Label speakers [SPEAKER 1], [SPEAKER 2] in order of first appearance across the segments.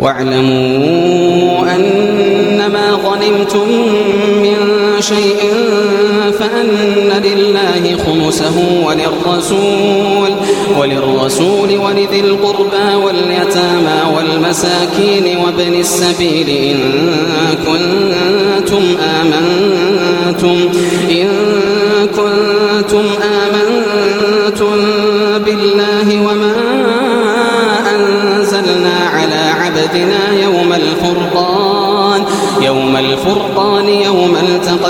[SPEAKER 1] واعلموا أنما غنمتم من شيء فأن لله خمسه وللرسول ولذي القربى واليتامى والمساكين وابن السبيل إن كنتم آمنتم بالله وما أنزلنا على عبدنا يوم الفرقان يوم التقى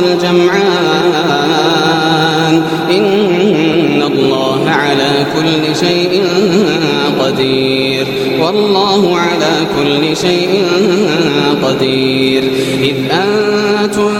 [SPEAKER 1] الجمعان إن الله على كل شيء قدير والله على كل شيء قدير إذ أنتم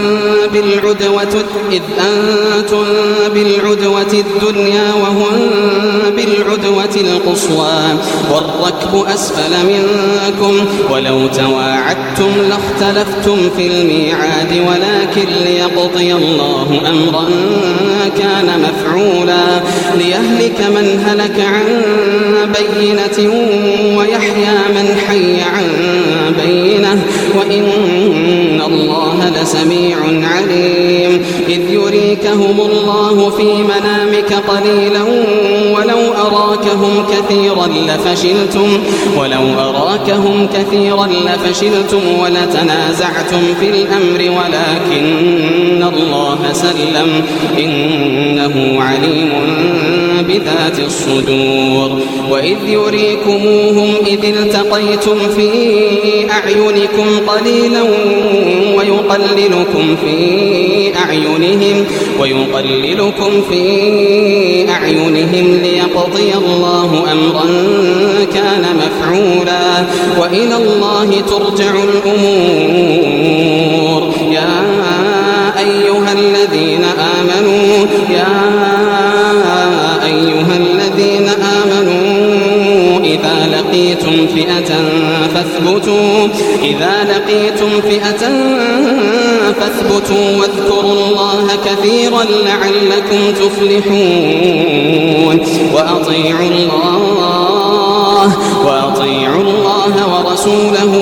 [SPEAKER 1] بالعدوة الدنيا وهم بالعدوة القصوى والركب أسفل منكم ولو تواعدتم لاختلفتم في الميعاد ولكن ليقضي الله أمرا كان مفعولا ليهلك من هلك عن بينة ويحيى من حي عن بينة وإن الله لسميع عليم إذ يريكهم الله في منامك قليلا ولو أراكهم كثيرا لفشلتم ولتنازعتم في الأمر ولكن الله سلم إنه عليم بذات الصدور وإذ يريكموهم إذ التقيتم في أعينكم قليلا ويقللكم في أعينهم ليقضي الله أمرا كان مفعولا وإلى الله ترجع الأمور يا أيها الذين آمنوا إذا لقيتم فئة فاثبتوا واذكروا الله كثيرا لعلكم تفلحون وأطيعوا الله ورسوله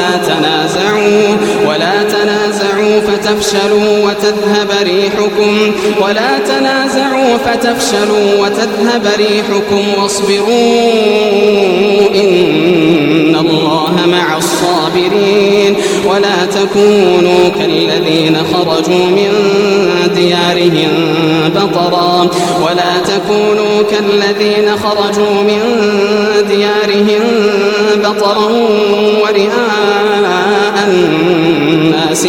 [SPEAKER 1] ولا تنازعوا فتفشلوا وتذهب ريحكم واصبروا إن الله مع الصابرين ولا تكونوا كالذين خرجوا من ديارهم بطرا ورئاء الناس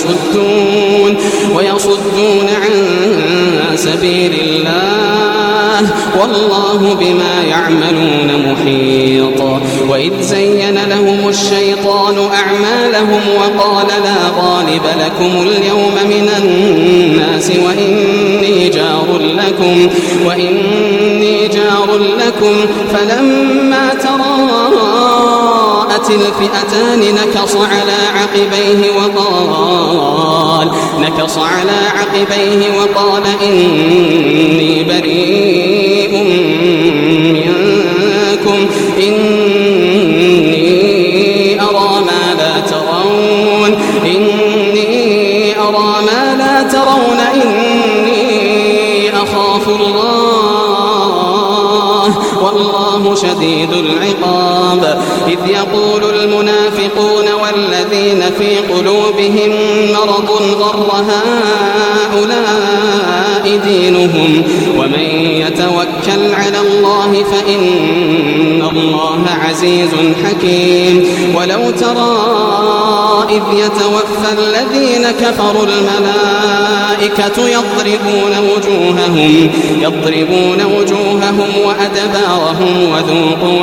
[SPEAKER 1] ويصدون عن سبيل الله والله بما يعملون محيط وإذ زين لهم الشيطان أعمالهم وقال لا غالب لكم اليوم من الناس وإني جار لكم فلما تراءت الفئتان نكص على عقبيه وقال إني بريء منكم إني أرى ما لا ترون إني أخاف الله والله شديد العقاب إذ يقول المنافقون والذين في قلوبهم مرض غر هؤلاء دينهم ومن يتوكل على الله فإن الله عزيز حكيم ولو ترى إذ يتوفى الذين كفروا الملائكة يضربون وجوههم وأدبارهم وذوقوا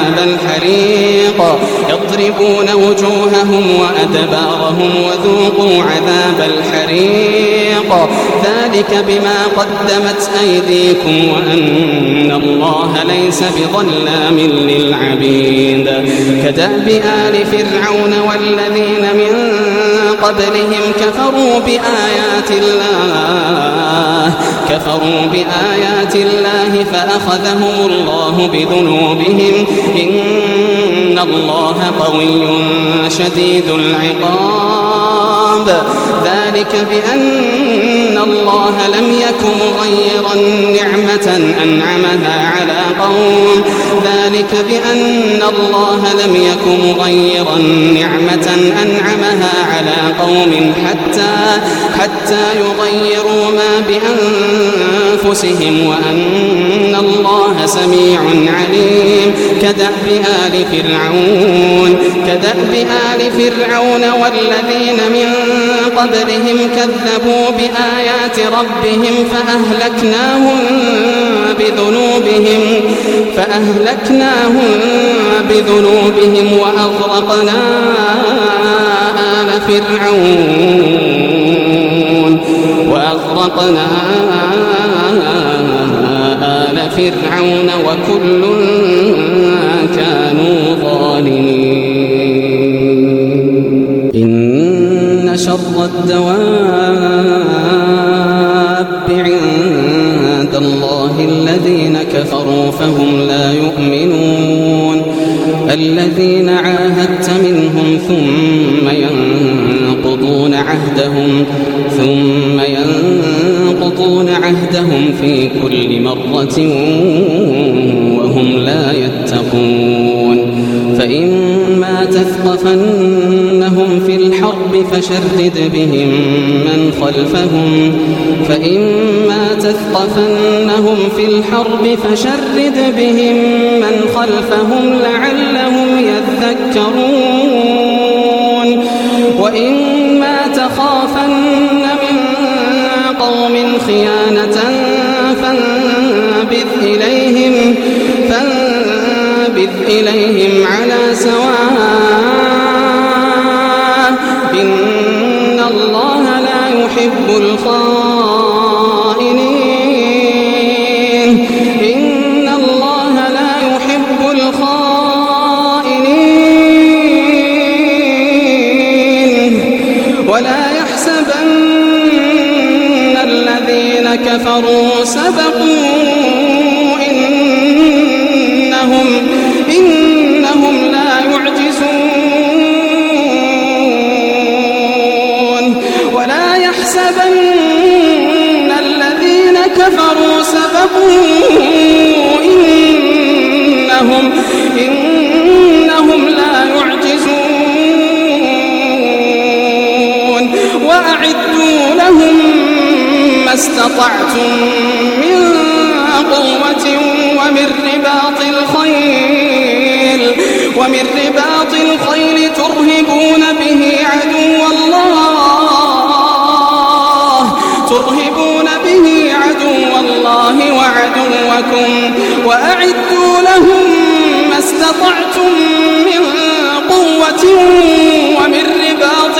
[SPEAKER 1] عذاب الحريق ذلك بما قدمت أيديكم وأن الله ليس بظلام للعبيد كدأب آل فرعون والذين من قبلهم كفروا بآيات الله كفروا بآيات الله فأخذهم الله بذنوبهم إن الله قوي شديد العقاب ذلك بأن الله لم يك مغيرا نعمة أنعمها على قوم حتى يغيروا ما بأنفسهم وأن الله سميع عليم كدأب آل فرعون والذين من قبلهم كذبوا بآيات ربهم فأهلكناهم بذنوبهم وأغرقنا آل فرعون وكل كانوا ظالمين إن شر الدواب عند الله الذين كفروا فهم لا يؤمنون الذين عاهدت منهم ثم ينقضون عهدهم في كل مرة وهم لا يتقون فإما تثقفنهم في الحرب فشرد بهم من خلفهم لعلهم يذكرون وإما تخافن من قوم خيانة فانبذ إليهم على سواء إن الله لا يحب الخائنين ولا يحسبن الذين كفروا سبقوا إنهم لا يعجزون ولا يحسبن الذين كفروا سبقوا إنهم لا يعجزون وأعدوا لهم ما استطعتم من قوة ومن رباط الخيل ترهبون به عدو الله وعدوكم وأعدوا لهم ما استطعتم من قوة ومن رباط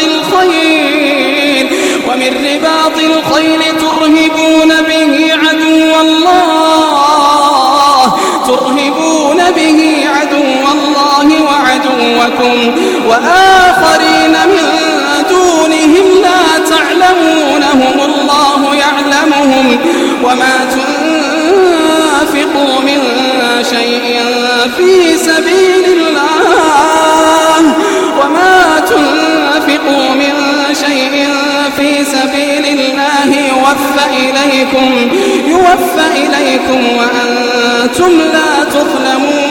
[SPEAKER 1] الخيل ترهبون به عدو الله وعدوكم وآخرين من دونهم لا تعلمونهم الله يعلمهم وما تنفقوا من شيء في سبيل الله يوفى إليكم وأنتم لا تظلمون